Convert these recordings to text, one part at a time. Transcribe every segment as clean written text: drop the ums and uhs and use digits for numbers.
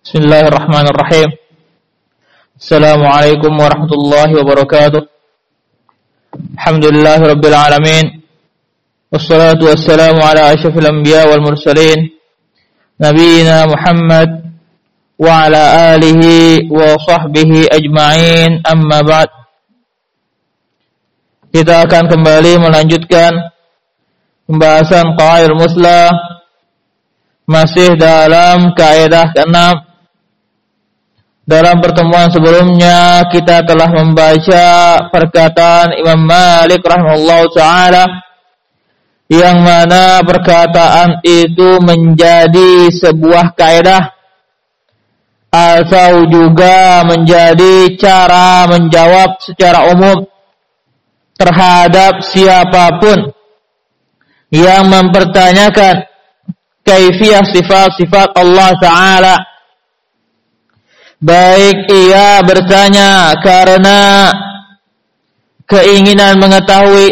Bismillahirrahmanirrahim. Assalamualaikum warahmatullahi wabarakatuh. Alhamdulillahirabbil alamin. Wassalatu wassalamu ala asyrafil anbiya wal mursalin nabiyina Muhammad wa ala alihi wa sahbihi ajma'in. Amma ba'd. Kita akan kembali melanjutkan pembahasan qawaidul muslah, masih dalam kaidah ke-6. Dalam pertemuan sebelumnya kita telah membaca perkataan Imam Malik rahimahullahu ta'ala, yang mana perkataan itu menjadi sebuah kaidah atau juga menjadi cara menjawab secara umum terhadap siapapun yang mempertanyakan kaifiyah sifat-sifat Allah Ta'ala. Baik ia bertanya karena keinginan mengetahui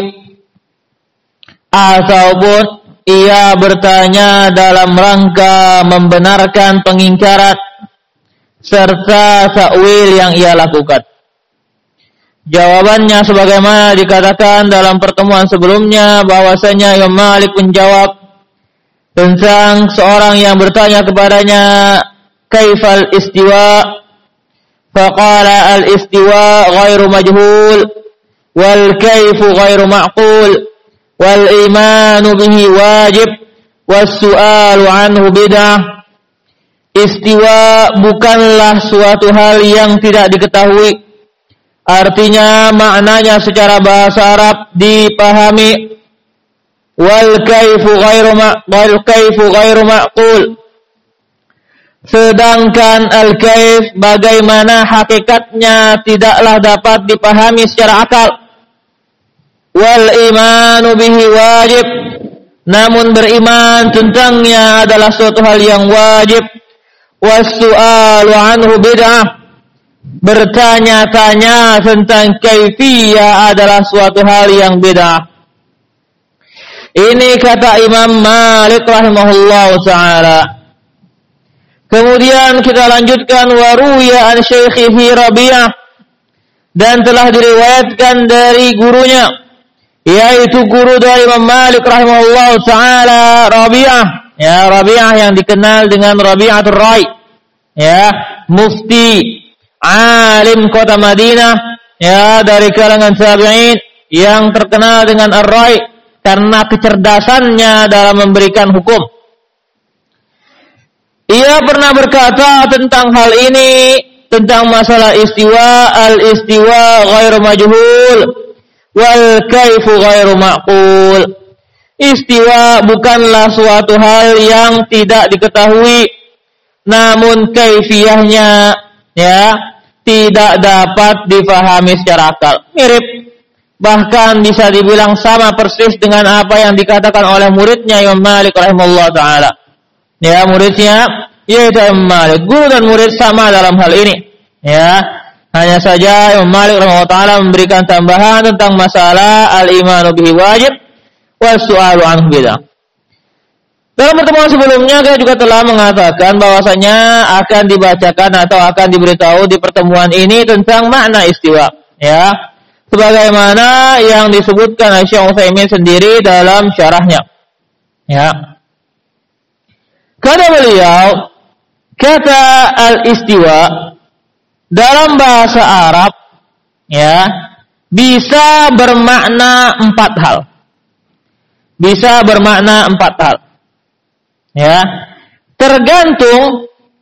ataupun ia bertanya dalam rangka membenarkan pengingkaran serta takwil yang ia lakukan. Jawabannya sebagaimana dikatakan dalam pertemuan sebelumnya, bahwasanya Imam Malik menjawab tentang seorang yang bertanya kepadanya kaifal istiwa, faqala al istiwa ghairu majhul wal kaifu ghairu ma'qul wal imanu bihi wajib was su'alu anhu bid'ah. Istiwa bukanlah suatu hal yang tidak diketahui, artinya maknanya secara bahasa Arab dipahami. Wal kaifu ghairu ma'qul, sedangkan al-kaif bagaimana hakikatnya tidaklah dapat dipahami secara akal. Wal imanu bihi wajib, namun beriman tentangnya adalah suatu hal yang wajib. Was su'alu anhu bid'ah, bertanya-tanya tentang kaifiyah adalah suatu hal yang bid'ah. Ini kata Imam Malik rahimahullahu ta'ala. Kemudian kita lanjutkan, waruya an syaikhihi Rabi'ah, dan telah diriwayatkan dari gurunya, yaitu guru dari Imam Malik rahimahullahu ta'ala, Rabi'ah. Ya, Rabi'ah yang dikenal dengan Rabi'atul Rai, ya, mufti alim kota Madinah, ya, dari kalangan tabi'in yang terkenal dengan Ar-Rai karena kecerdasannya dalam memberikan hukum. Ia pernah berkata tentang hal ini, tentang masalah istiwa, al-istiwa ghairu majhul wal kaifu ghairu ma'qul. Istiwa bukanlah suatu hal yang tidak diketahui, namun kaifiyahnya, ya, tidak dapat difahami secara akal. Mirip, bahkan bisa dibilang sama persis dengan apa yang dikatakan oleh muridnya Imam Malik rahimahullah ta'ala. Ya, muridnya yaitu Imam Malik. Guru dan murid sama dalam hal ini. Ya, hanya saja Imam Malik rahimahullah ta'ala memberikan tambahan tentang masalah al-imanu bihi wajib was su'alu anhu bid'ah. Dalam pertemuan sebelumnya kita juga telah mengatakan bahwasanya akan dibacakan atau akan diberitahu di pertemuan ini tentang makna istiwa, ya, sebagaimana yang disebutkan oleh Syekh Utsaimin sendiri dalam syarahnya. Ya. Kata beliau, kata al-istiwa dalam bahasa Arab, ya, bisa bermakna 4 hal. Bisa bermakna 4 hal. Ya. Tergantung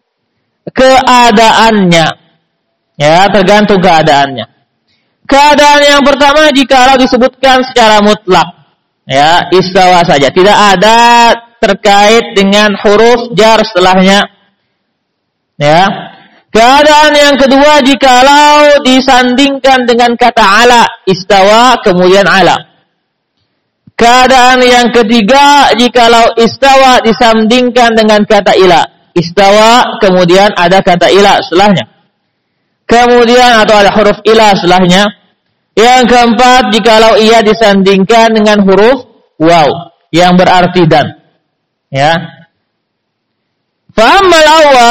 keadaannya. Ya, tergantung keadaannya. Keadaan yang pertama jikalau disebutkan secara mutlak, ya, istawa saja, tidak ada terkait dengan huruf jar setelahnya. Ya. Keadaan yang kedua jikalau disandingkan dengan kata ala, istawa kemudian ala. Keadaan yang ketiga jikalau istawa disandingkan dengan kata ila, istawa kemudian ada kata ila setelahnya. Kemudian atau ada huruf ila setelahnya. Yang keempat jikalau ia disandingkan dengan huruf waw yang berarti dan. Ya. Fa'ammal awal,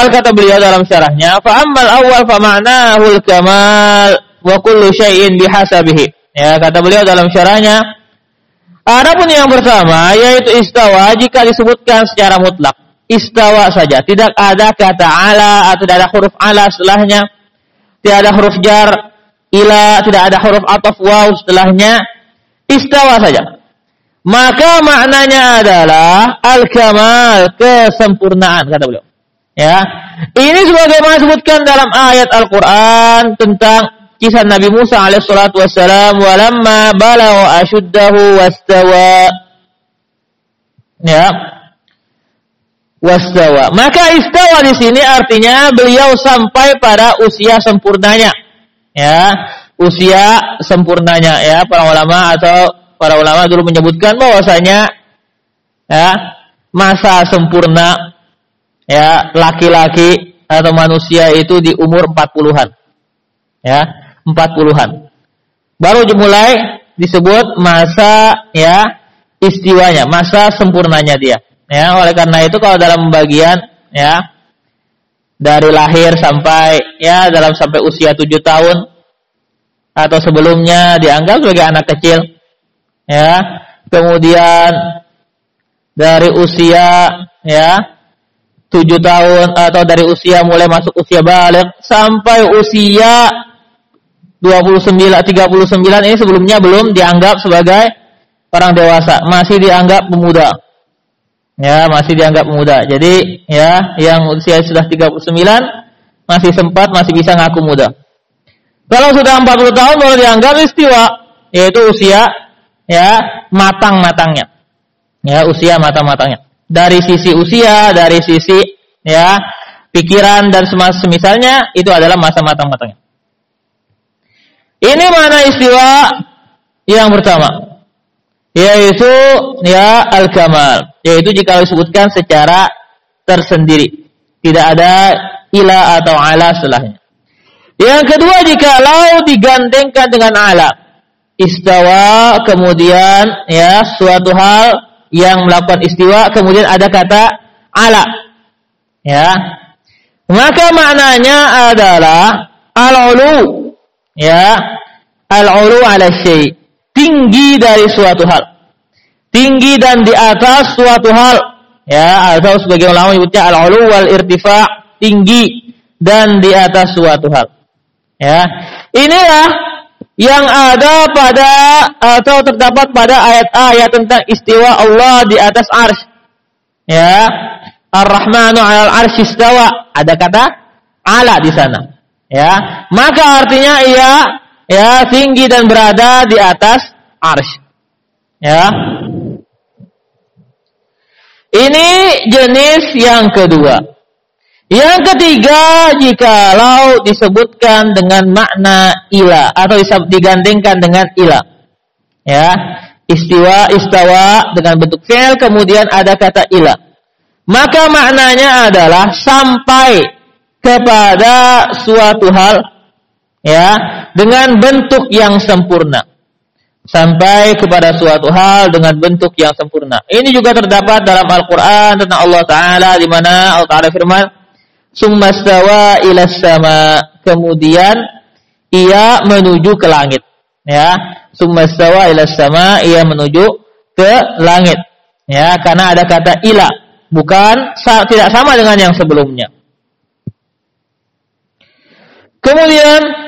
awal kata beliau dalam syarahnya, fa ammal awal fa ma'nahul kamal wa kullu syai'in bihasabihi. Ya, kata beliau dalam syarahnya, adapun yang pertama yaitu istawa jika disebutkan secara mutlak, istawa saja, tidak ada kata ala atau tidak ada huruf ala setelahnya, tidak ada huruf jar ila, tidak ada huruf ataf waw setelahnya, istawa saja. Maka maknanya adalah al-kamal, kesempurnaan kata beliau. Ya, ini sebagaimana disebutkan dalam ayat Al-Qur'an tentang kisah Nabi Musa alaihissalatu wassalam, walamma balagha ashuddahu wastawa. Ya. Wastawa. Maka istawa di sini artinya beliau sampai pada usia sempurnanya. Ya, usia sempurnanya ya, para ulama dulu menyebutkan bahwasanya ya, masa sempurna ya laki-laki atau manusia itu di umur 40-an. Ya, 40-an. Baru mulai disebut masa ya istiwanya, masa sempurnanya dia. Ya, oleh karena itu kalau dalam pembagian ya dari lahir sampai usia 7 tahun atau sebelumnya dianggap sebagai anak kecil. Ya. Kemudian dari usia ya 7 tahun atau dari usia mulai masuk usia baligh sampai usia 39 ini sebelumnya belum dianggap sebagai orang dewasa, masih dianggap pemuda. Ya, masih dianggap pemuda. Jadi, ya, yang usia sudah 39 masih sempat, masih bisa ngaku muda. Kalau sudah 40 tahun baru dianggap istiwa, yaitu usia ya matang-matangnya. Ya, usia matang-matangnya. Dari sisi usia, dari sisi ya pikiran dan semisalnya itu adalah masa matang-matangnya. Ini mana istiwa yang pertama, yaitu ya al-kamal, yaitu jika disebutkan secara tersendiri, tidak ada ila atau ala setelahnya. Yang kedua, jikalau digandengkan dengan ala, istawa, kemudian ya suatu hal yang melakukan istiwa, kemudian ada kata ala, ya, maka maknanya adalah al-ulu, ya, al-ulu ala syai', tinggi dari suatu hal, tinggi dan di atas suatu hal, ya, atau sebagai ulama menyebutnya al-ulu wal irtifa', tinggi dan di atas suatu hal. Ya, inilah yang ada pada atau terdapat pada ayat-ayat tentang istiwa Allah di atas arsy. Ya, Ar-Rahmanu 'alal arsy istawa, ada kata ala di sana. Ya, maka artinya ia ya tinggi dan berada di atas arsy. Ya. Ini jenis yang kedua. Yang ketiga, jikalau disebutkan dengan makna ila atau digandengkan dengan ila. Ya, istawa dengan bentuk fi'il kemudian ada kata ila. Maka maknanya adalah sampai kepada suatu hal ya dengan bentuk yang sempurna. Sampai kepada suatu hal dengan bentuk yang sempurna. Ini juga terdapat dalam Al-Qur'an tentang Allah Ta'ala, di mana Allah Ta'ala firman, "Tsumma stawa ilas sama", kemudian ia menuju ke langit. Ya, "Tsumma stawa ilas sama", ia menuju ke langit. Ya, karena ada kata ila, bukan tidak sama dengan yang sebelumnya. Kemudian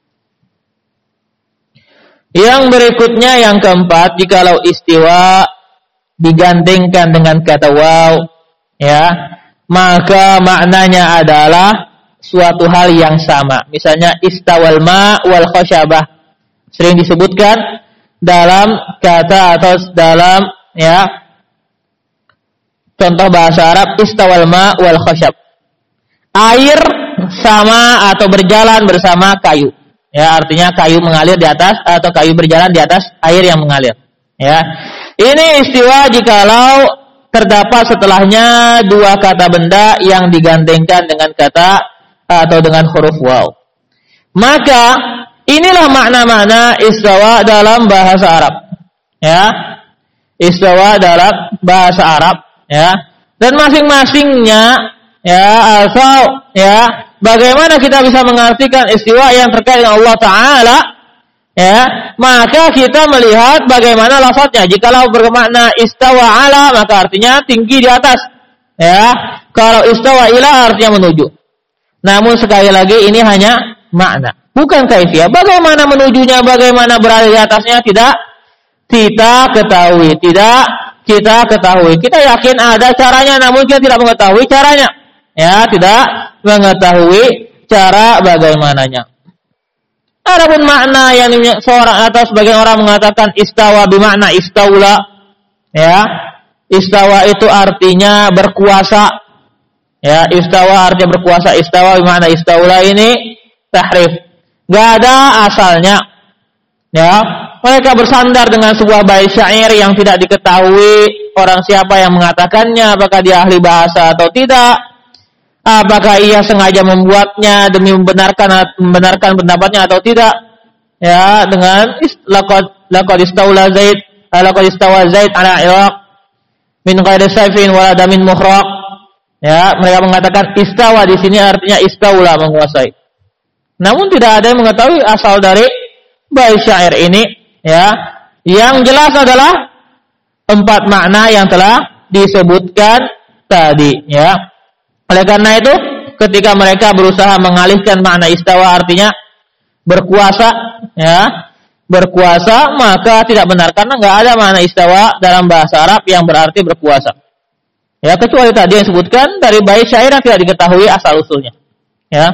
yang berikutnya, yang keempat, jikalau istiwa digandengkan dengan kata waw, ya, maka maknanya adalah suatu hal yang sama. Misalnya istawal ma wal khasyabah, sering disebutkan dalam kata atau dalam ya contoh bahasa Arab, istawal ma wal khasyab, air sama atau berjalan bersama kayu. Ya, artinya kayu mengalir di atas atau kayu berjalan di atas air yang mengalir. Ya, ini istiwa jikalau terdapat setelahnya dua kata benda yang digandengkan dengan kata atau dengan huruf waw. Maka inilah makna-makna istawa dalam bahasa Arab. Ya, istawa dalam bahasa Arab. Ya, dan masing-masingnya ya atau ya bagaimana kita bisa mengartikan istiwa yang terkait dengan Allah Ta'ala, ya, maka kita melihat bagaimana lafadznya. Jikalau bermakna istawa ala, maka artinya tinggi di atas, ya. Kalau istawa ila artinya menuju. Namun sekali lagi ini hanya makna, bukan kaifiyah. Bagaimana menujunya, bagaimana berada di atasnya, tidak kita ketahui, Kita yakin ada caranya, namun kita tidak mengetahui caranya. Ya, tidak mengetahui cara bagaimananya. Adapun makna yang seorang atau sebagian orang mengatakan istawa bermakna istaula, ya. Istawa itu artinya berkuasa. Ya, istawa artinya berkuasa. Istawa bermakna istaula ini tahrif. Enggak ada asalnya. Ya, mereka bersandar dengan sebuah bait syair yang tidak diketahui orang siapa yang mengatakannya, apakah dia ahli bahasa atau tidak. Apakah ia sengaja membuatnya demi membenarkan pendapatnya atau tidak? Ya, dengan laqad istawa Zaid ala Iraq min ghairi sayfin wala damin mukhraq. Ya, mereka mengatakan istawa di sini artinya istaula, menguasai. Namun tidak ada yang mengetahui asal dari bait syair ini, ya. Yang jelas adalah 4 makna yang telah disebutkan tadi, ya. Oleh karena itu, ketika mereka berusaha mengalihkan makna istawa artinya berkuasa, ya, berkuasa, maka tidak benar karena enggak ada makna istawa dalam bahasa Arab yang berarti berkuasa. Ya, kecuali tadi yang disebutkan dari bait syair yang tidak diketahui asal usulnya. Ya.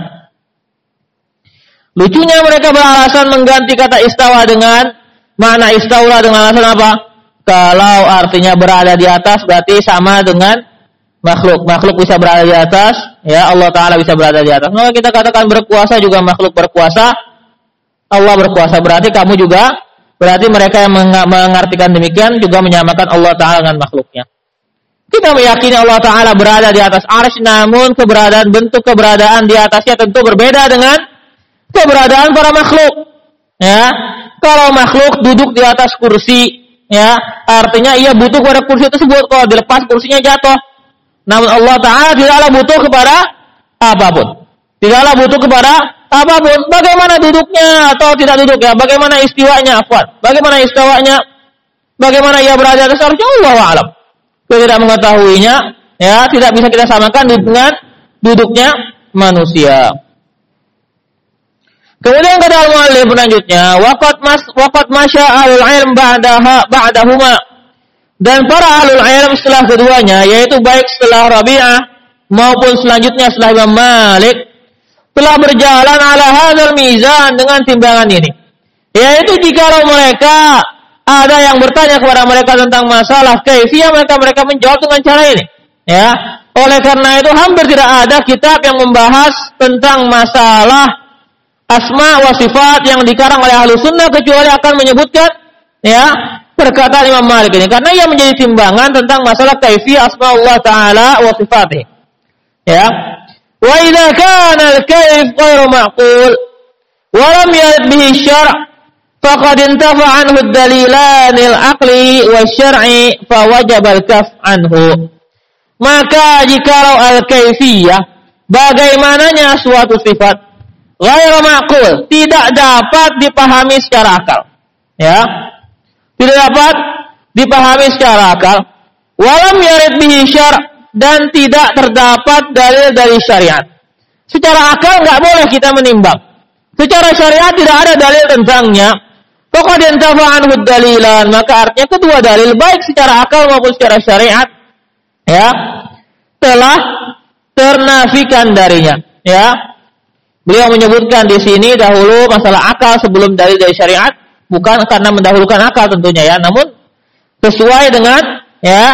Lucunya mereka beralasan mengganti kata istawa dengan makna istaula dengan alasan apa? Kalau artinya berada di atas berarti sama dengan makhluk. Makhluk bisa berada di atas, ya, Allah Ta'ala bisa berada di atas. Maka kita katakan berkuasa juga makhluk berkuasa, Allah berkuasa. Berarti kamu juga, berarti mereka yang mengartikan demikian juga menyamakan Allah Ta'ala dengan makhluknya. Kita meyakini Allah Ta'ala berada di atas arsy, namun bentuk keberadaan di atasnya tentu berbeda dengan keberadaan para makhluk. Ya, kalau makhluk duduk di atas kursi, ya, artinya ia butuh pada kursi tersebut. Kalau dilepas kursinya jatuh. Namun Allah Ta'ala tidaklah butuh kepada apapun. Tidaklah butuh kepada apapun. Bagaimana duduknya atau tidak duduk, ya? Bagaimana istiwanya, afwan? Bagaimana istiwanya? Bagaimana ia berada di atas arsy? Allahu a'lam. Kita tidak mengetahuinya, ya, tidak bisa kita samakan dengan duduknya manusia. Kemudian kata al-muallif selanjutnya, waqad masya al-ilm ba'dahuma. Dan para ahlul ilm setelah keduanya, yaitu baik setelah Rabi'ah maupun selanjutnya setelah Imam Malik, telah berjalan ala hadzal mizan dengan timbangan ini. Yaitu jikalau mereka ada yang bertanya kepada mereka tentang masalah kaifiyah, mereka menjawab dengan cara ini. Ya, oleh karena itu hampir tidak ada kitab yang membahas tentang masalah asma wa sifat yang dikarang oleh ahlu sunnah kecuali akan menyebutkan, ya, perkataan Imam Malik ini, karena ia menjadi timbangan tentang masalah kaifiyah asma Allah Ta'ala wa sifatih. Ya, wa idza kana al-kaif ghairu ma'qul wa lam yarid bihi syar' faqad intafa anhu ad-dalilan al-aqli wa syar'i fa wajaba al-kaf anhu. Maka jikalau al-kaifiyah bagaimananya suatu sifat ghairu ma'qul, tidak dapat dipahami secara akal, ya, tidak dapat dipahami secara akal, walam yarid bihi syar', dan tidak terdapat dalil dari syariat. Secara akal enggak boleh kita menimbang, secara syariat tidak ada dalil tentangnya. Faqad intafa anhu dalilan, maka artinya kedua dalil baik secara akal maupun secara syariat, ya, telah ternafikan darinya, ya. Beliau menyebutkan di sini dahulu masalah akal sebelum dalil dari syariat, bukan karena mendahulukan akal tentunya, ya, namun sesuai dengan, ya,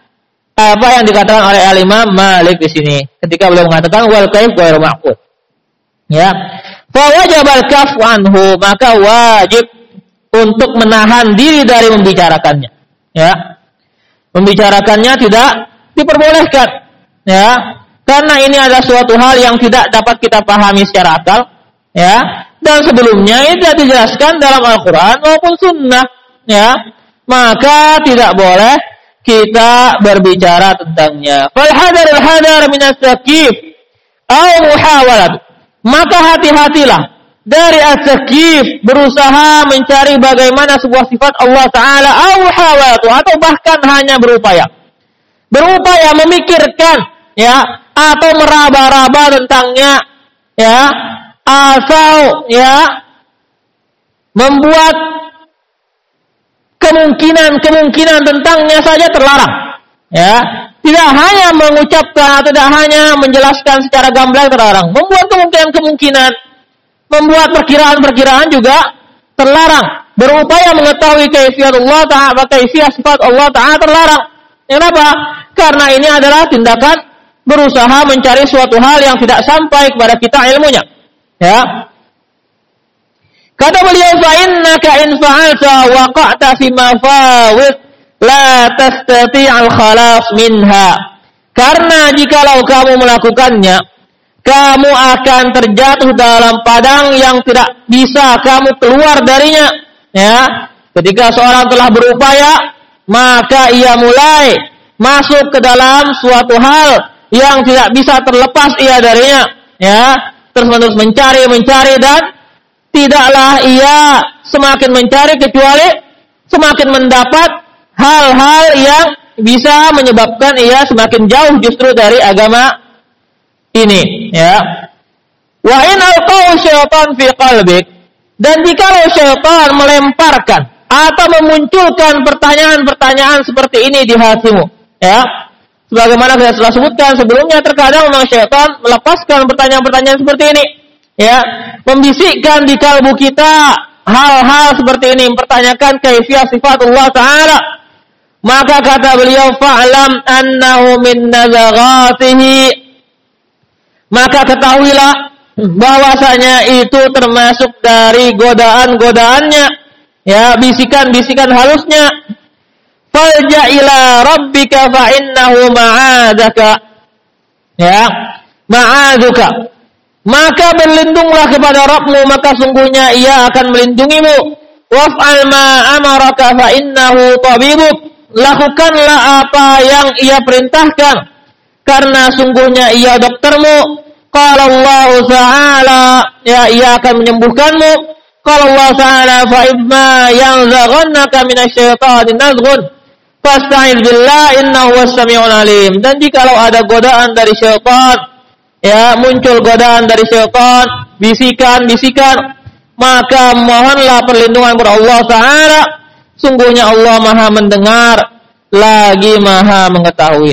apa yang dikatakan oleh Al-Imam Malik di sini ketika beliau mengatakan wal kaif ghairu ma'qul, ya, fa wajibal kaf anhu, maka wajib untuk menahan diri dari membicarakannya, ya, membicarakannya tidak diperbolehkan, ya, karena ini adalah suatu hal yang tidak dapat kita pahami secara akal, ya, dan sebelumnya itu tidak dijelaskan dalam Al-Quran maupun Sunnah, ya, maka tidak boleh kita berbicara tentangnya. Fal hadar min as-sakif aw muhawalat. Maka hati-hatilah dari as-sakif, berusaha mencari bagaimana sebuah sifat Allah Ta'ala, aw muhawalat, atau bahkan hanya berupaya memikirkan, ya, atau meraba-raba tentangnya, ya, atau ya membuat kemungkinan tentangnya saja terlarang, ya. Tidak hanya mengucapkan atau tidak hanya menjelaskan secara gamblang terlarang, membuat kemungkinan, membuat perkiraan juga terlarang. Berupaya mengetahui kaifiyat Allah Ta'ala, kaifiyat sifat Allah Ta'ala terlarang. Kenapa? Karena ini adalah tindakan berusaha mencari suatu hal yang tidak sampai kepada kita ilmunya, ya. Kata beliau, fa innaka in fa'alta waqa'ta fi mafawid la tastati'al khalas minha. Karena jikalau kamu melakukannya, kamu akan terjatuh dalam padang yang tidak bisa kamu keluar darinya, ya. Ketika seorang telah berupaya, maka ia mulai masuk ke dalam suatu hal yang tidak bisa terlepas ia darinya, ya. Terus-menerus mencari dan tidaklah ia semakin mencari kecuali semakin mendapat hal-hal yang bisa menyebabkan ia semakin jauh justru dari agama ini, ya. Wa in alqaw syaitan fi qalbik, dan jikalau syaitan melemparkan atau memunculkan pertanyaan-pertanyaan seperti ini di hatimu, ya. Sebagaimana saya telah sebutkan sebelumnya, terkadang memang syaitan melepaskan pertanyaan-pertanyaan seperti ini, ya, membisikkan di kalbu kita hal-hal seperti ini, mempertanyakan kaifiyah sifat Allah Ta'ala. Maka kata beliau, fa'lam annahu min nazaghatihi, maka ketahuilah bahwasanya itu termasuk dari godaan-godaannya, ya, bisikan-bisikan halusnya. Falja ila rabbika fa innahu ma'adaka, ya, ma'aduka. Maka berlindunglah kepada Rabbmu, maka sungguhnya ia akan melindungimu. Waf'al ma amaraka fa innahu tabibuk. Lakukanlah apa yang ia perintahkan, karena sungguhnya ia doktermu. Qala Allah Ta'ala, ya, ia akan menyembuhkanmu. Qala Allah Ta'ala, fa imma yanzaghannaka minasyaitani nazghun fasta'iz billah innahu was-sami'ul alim. Dan jikalau ada godaan dari syaitan, ya, muncul godaan dari syaitan, bisikan, maka mohonlah perlindungan kepada Allah Ta'ala. Sungguhnya Allah Maha mendengar lagi Maha mengetahui.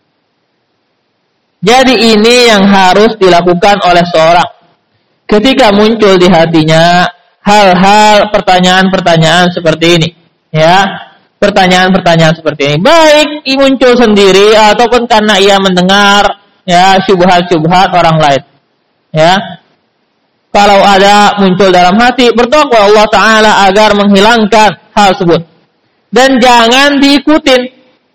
Jadi ini yang harus dilakukan oleh seorang ketika muncul di hatinya hal-hal pertanyaan-pertanyaan seperti ini, ya. Pertanyaan-pertanyaan seperti ini, baik muncul sendiri ataupun karena ia mendengar, ya, syubhat-syubhat orang lain, ya. Kalau ada muncul dalam hati, berdoa kepada Allah Ta'ala agar menghilangkan hal tersebut. Dan jangan diikutin,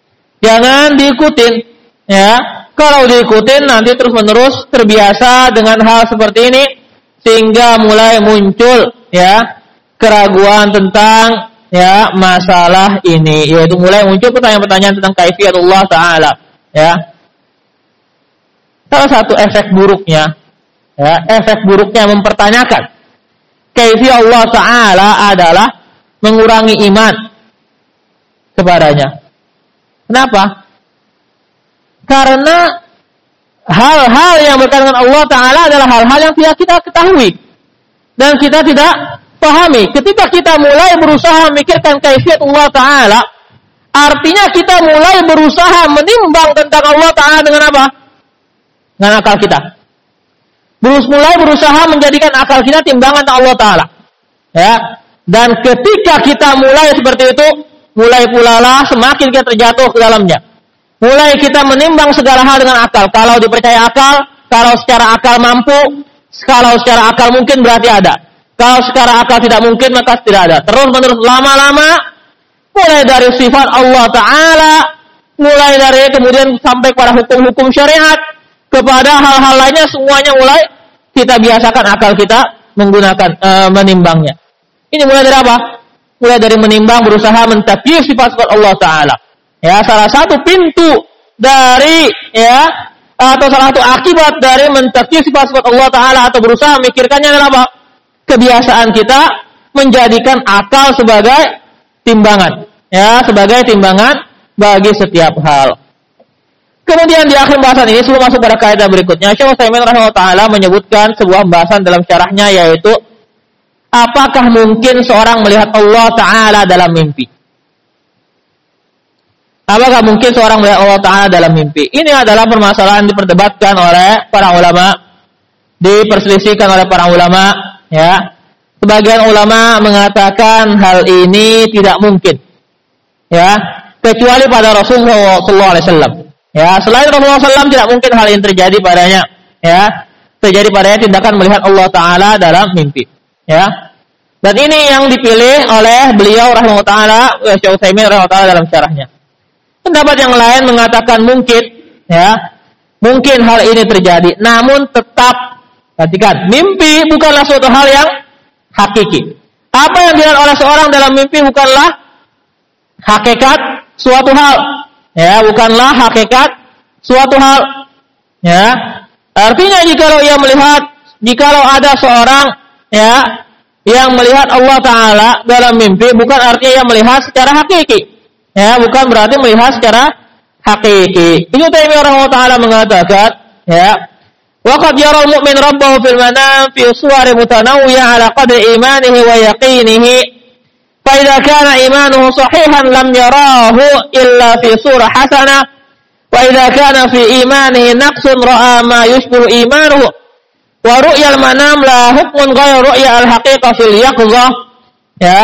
ya. Kalau diikutin nanti terus-menerus terbiasa dengan hal seperti ini, sehingga mulai muncul, ya, keraguan tentang, ya, masalah ini, yaitu mulai muncul pertanyaan-pertanyaan tentang kaifiyat Allah Ta'ala, ya. Salah satu efek buruknya, ya, efek buruknya mempertanyakan kaifiyah Allah Ta'ala adalah mengurangi iman kepadanya. Kenapa? Karena hal-hal yang berkaitan dengan Allah Ta'ala adalah hal-hal yang tidak kita ketahui dan kita tidak pahami. Ketika kita mulai berusaha memikirkan kaifiyat Allah Ta'ala, artinya kita mulai berusaha menimbang tentang Allah Ta'ala dengan apa? Dengan akal kita. Mulai berusaha menjadikan akal kita timbangan Allah Ta'ala, ya. Dan ketika kita mulai seperti itu, mulai pula lah semakin kita terjatuh ke dalamnya. Mulai kita menimbang segala hal dengan akal. Kalau dipercaya akal, kalau secara akal mampu, kalau secara akal mungkin berarti ada. Kalau secara akal tidak mungkin maka tidak ada. Terus menerus lama-lama, mulai dari sifat Allah Ta'ala, mulai dari kemudian sampai pada hukum-hukum syariat, kepada hal-hal lainnya, semuanya mulai kita biasakan akal kita menggunakan menimbangnya. Ini mulai dari apa? Mulai dari menimbang, berusaha mentakyif sifat-sifat Allah Ta'ala, Ya, salah satu pintu dari atau salah satu akibat dari mentafsir sifat-sifat Allah Ta'ala atau berusaha memikirkannya adalah apa? Kebiasaan kita menjadikan akal sebagai timbangan. Ya, sebagai timbangan bagi setiap hal. Kemudian di akhir bahasan ini sebelum masuk pada kaidah berikutnya, Syekh Utsaimin rahimahullah taala menyebutkan sebuah bahasan dalam syarahnya, yaitu apakah mungkin seorang melihat Allah Ta'ala dalam mimpi? Apakah mungkin seorang melihat Allah Ta'ala dalam mimpi? Ini adalah permasalahan diperdebatkan oleh para ulama, diperselisihkan oleh para ulama. Ya, sebagian ulama mengatakan hal ini tidak mungkin, ya, kecuali pada Rasulullah SAW. Ya, selain Rasulullah SAW tidak mungkin hal ini terjadi padanya. Ya, terjadi padanya tindakan melihat Allah Ta'ala dalam mimpi. Ya, dan ini yang dipilih oleh beliau rahimahullah taala, Syekh Utsaimin rahimahullah taala dalam syarahnya. Pendapat yang lain mengatakan mungkin, ya, mungkin hal ini terjadi, namun tetap perhatikan, mimpi bukanlah suatu hal yang hakiki. Apa yang dilihat oleh seorang dalam mimpi bukanlah hakikat suatu hal, ya, bukanlah hakikat suatu hal, ya. Artinya jikalau ada seorang, ya, yang melihat Allah Ta'ala dalam mimpi, bukan artinya ia melihat secara hakiki. Ya, bukan berarti melihat secara hakiki. Ibnu Taimiyah rahimahullah taala mengatakan, ya, wa qad yara al-mu'min rabbahu fil manam fi suwar mutanawwi'ah ala qadri imanihi wa yaqinihi. Fa idza kana imanuhu sahihan lam yarahu illa fi surah hasanah. Wa idza kana fi imanihi naqsun ra'a ma yushbihu imanuhu. Wa ru'yal manam la hukmun ghayru ru'ya al-haqiqah fil yaqظah. Ya.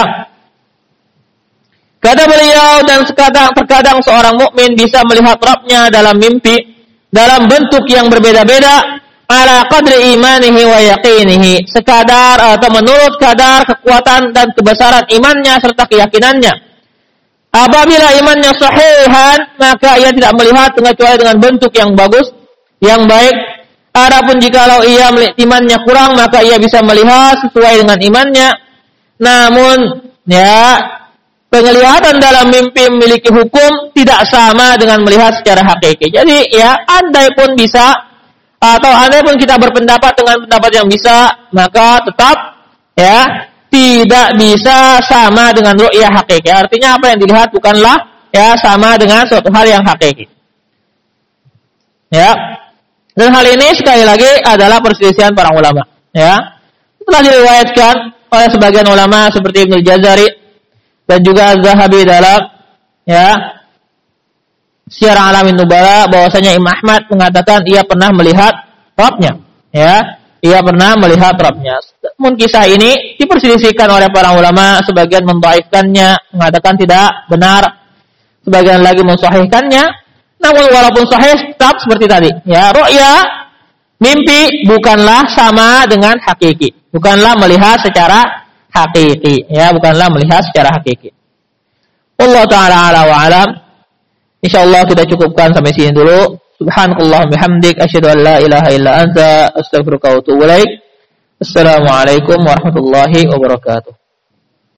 Kata beliau, dan terkadang seorang mukmin bisa melihat Rabb-nya dalam mimpi dalam bentuk yang berbeda-beda, ala qadri imanihi wa yaqinihi, sekadar atau menurut kadar kekuatan dan kebesaran imannya serta keyakinannya. Apabila imannya sahihan, maka ia tidak melihat kecuali dengan bentuk yang bagus, yang baik. Adapun jikalau ia imannya kurang, maka ia bisa melihat sesuai dengan imannya. Namun, ya, penglihatan dalam mimpi memiliki hukum tidak sama dengan melihat secara hakiki. Jadi, ya, andai pun bisa, atau andai pun kita berpendapat dengan pendapat yang bisa, maka tetap, ya, tidak bisa sama dengan ru'yah hakiki. Artinya apa yang dilihat bukanlah, ya, sama dengan suatu hal yang hakiki. Ya, dan hal ini sekali lagi adalah perselisihan para ulama. Ya, telah diriwayatkan oleh sebagian ulama seperti Ibnu Jazari dan juga Az-Zahabi dalam, ya, Syiar Alamin Nubala, bahwasanya Imam Ahmad mengatakan ia pernah melihat Rabb-nya, ya, ia pernah melihat Rabb-nya. Namun kisah ini diperselisihkan oleh para ulama, sebagian mendhaifkannya, mengatakan tidak benar, sebagian lagi mensahihkannya. Namun walaupun sahih tetap seperti tadi, ya, ru'ya mimpi bukanlah sama dengan hakiki, bukanlah melihat secara hakiki, ya, bukanlah melihat secara hakiki. Allah Ta'ala ala wa alam. Insyaallah kita cukupkan sampai sini dulu. Subhanallah bihamdik, asyhadu an la ilaha illa anta, astaghfiruka wa atubu ilaik. Assalamualaikum warahmatullahi wabarakatuh.